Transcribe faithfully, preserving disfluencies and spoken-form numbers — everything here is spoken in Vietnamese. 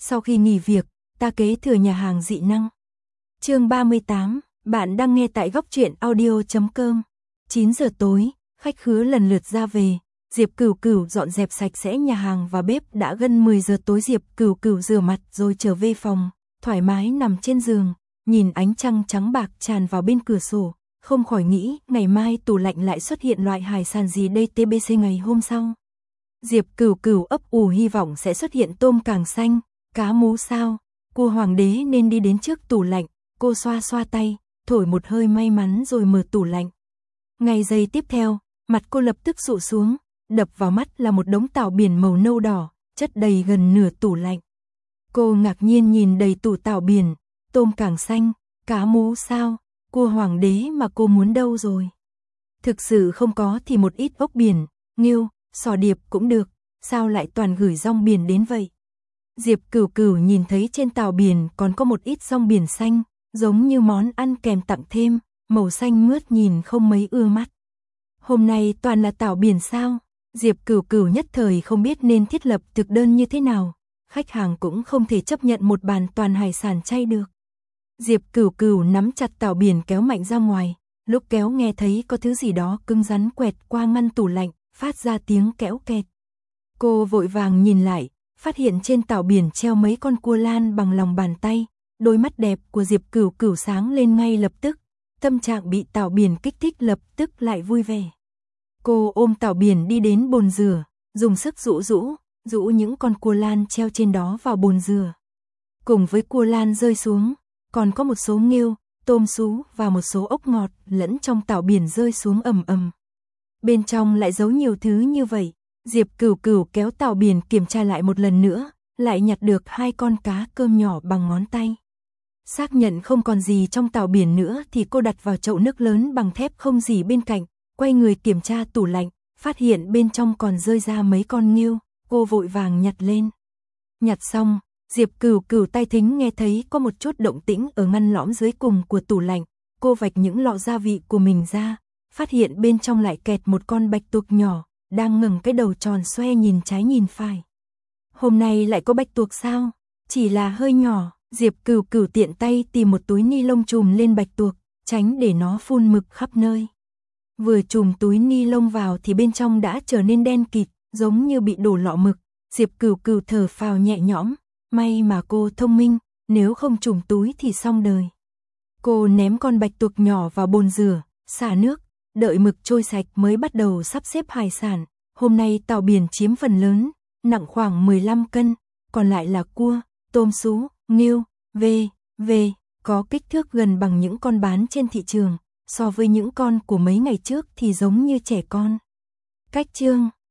Sau khi nghỉ việc, ta kế thừa nhà hàng dị năng. Chương ba mươi tám, bạn đang nghe tại góc truyện audio chấm com. chín giờ tối, khách khứa lần lượt ra về. Diệp Cửu Cửu dọn dẹp sạch sẽ nhà hàng và bếp. Đã gần mười giờ tối, Diệp Cửu Cửu rửa mặt rồi trở về phòng, thoải mái nằm trên giường, nhìn ánh trăng trắng bạc tràn vào bên cửa sổ, không khỏi nghĩ ngày mai tủ lạnh lại xuất hiện loại hải sản gì đây tê bê xê ngày hôm sau. Diệp Cửu Cửu ấp ủ hy vọng sẽ xuất hiện tôm càng xanh, cá mú sao, cua hoàng đế nên đi đến trước tủ lạnh, cô xoa xoa tay, thổi một hơi may mắn rồi mở tủ lạnh. Ngay giây tiếp theo, mặt cô lập tức sụ xuống, đập vào mắt là một đống tảo biển màu nâu đỏ, chất đầy gần nửa tủ lạnh. Cô ngạc nhiên nhìn đầy tủ tảo biển, tôm càng xanh, cá mú sao, cua hoàng đế mà cô muốn đâu rồi? Thực sự không có thì một ít ốc biển, nghêu, sò điệp cũng được, sao lại toàn gửi rong biển đến vậy? Diệp Cửu Cửu nhìn thấy trên tàu biển còn có một ít rong biển xanh, giống như món ăn kèm tặng thêm, màu xanh mướt nhìn không mấy ưa mắt. Hôm nay toàn là tảo biển sao? Diệp Cửu Cửu nhất thời không biết nên thiết lập thực đơn như thế nào, khách hàng cũng không thể chấp nhận một bàn toàn hải sản chay được. Diệp Cửu Cửu nắm chặt tảo biển kéo mạnh ra ngoài, lúc kéo nghe thấy có thứ gì đó cứng rắn quẹt qua ngăn tủ lạnh, phát ra tiếng kéo kẹt. Cô vội vàng nhìn lại, phát hiện trên tảo biển treo mấy con cua lan bằng lòng bàn tay, đôi mắt đẹp của Diệp Cửu Cửu sáng lên ngay lập tức, tâm trạng bị tảo biển kích thích lập tức lại vui vẻ. Cô ôm tảo biển đi đến bồn rửa, dùng sức rũ rũ, rũ những con cua lan treo trên đó vào bồn rửa. Cùng với cua lan rơi xuống, còn có một số nghêu, tôm sú và một số ốc ngọt lẫn trong tảo biển rơi xuống ầm ầm. Bên trong lại giấu nhiều thứ như vậy. Diệp Cửu Cửu kéo tảo biển kiểm tra lại một lần nữa, lại nhặt được hai con cá cơm nhỏ bằng ngón tay. Xác nhận không còn gì trong tảo biển nữa thì cô đặt vào chậu nước lớn bằng thép không gì bên cạnh, quay người kiểm tra tủ lạnh, phát hiện bên trong còn rơi ra mấy con nghêu, cô vội vàng nhặt lên. Nhặt xong, Diệp Cửu Cửu tai thính nghe thấy có một chút động tĩnh ở ngăn lõm dưới cùng của tủ lạnh, cô vạch những lọ gia vị của mình ra, phát hiện bên trong lại kẹt một con bạch tuộc nhỏ, đang ngẩng cái đầu tròn xoe nhìn trái nhìn phải. Hôm nay lại có bạch tuộc sao? Chỉ là hơi nhỏ, Diệp Cửu Cửu tiện tay tìm một túi ni lông trùm lên bạch tuộc, tránh để nó phun mực khắp nơi. Vừa trùm túi ni lông vào thì bên trong đã trở nên đen kịt, giống như bị đổ lọ mực. Diệp Cửu Cửu thở phào nhẹ nhõm, may mà cô thông minh, nếu không trùm túi thì xong đời. Cô ném con bạch tuộc nhỏ vào bồn rửa, xả nước, đợi mực trôi sạch mới bắt đầu sắp xếp hải sản. Hôm nay tảo biển chiếm phần lớn, nặng khoảng mười lăm cân, còn lại là cua, tôm sú, nghêu, vê, vê, có kích thước gần bằng những con bán trên thị trường, so với những con của mấy ngày trước thì giống như trẻ con. Cách chương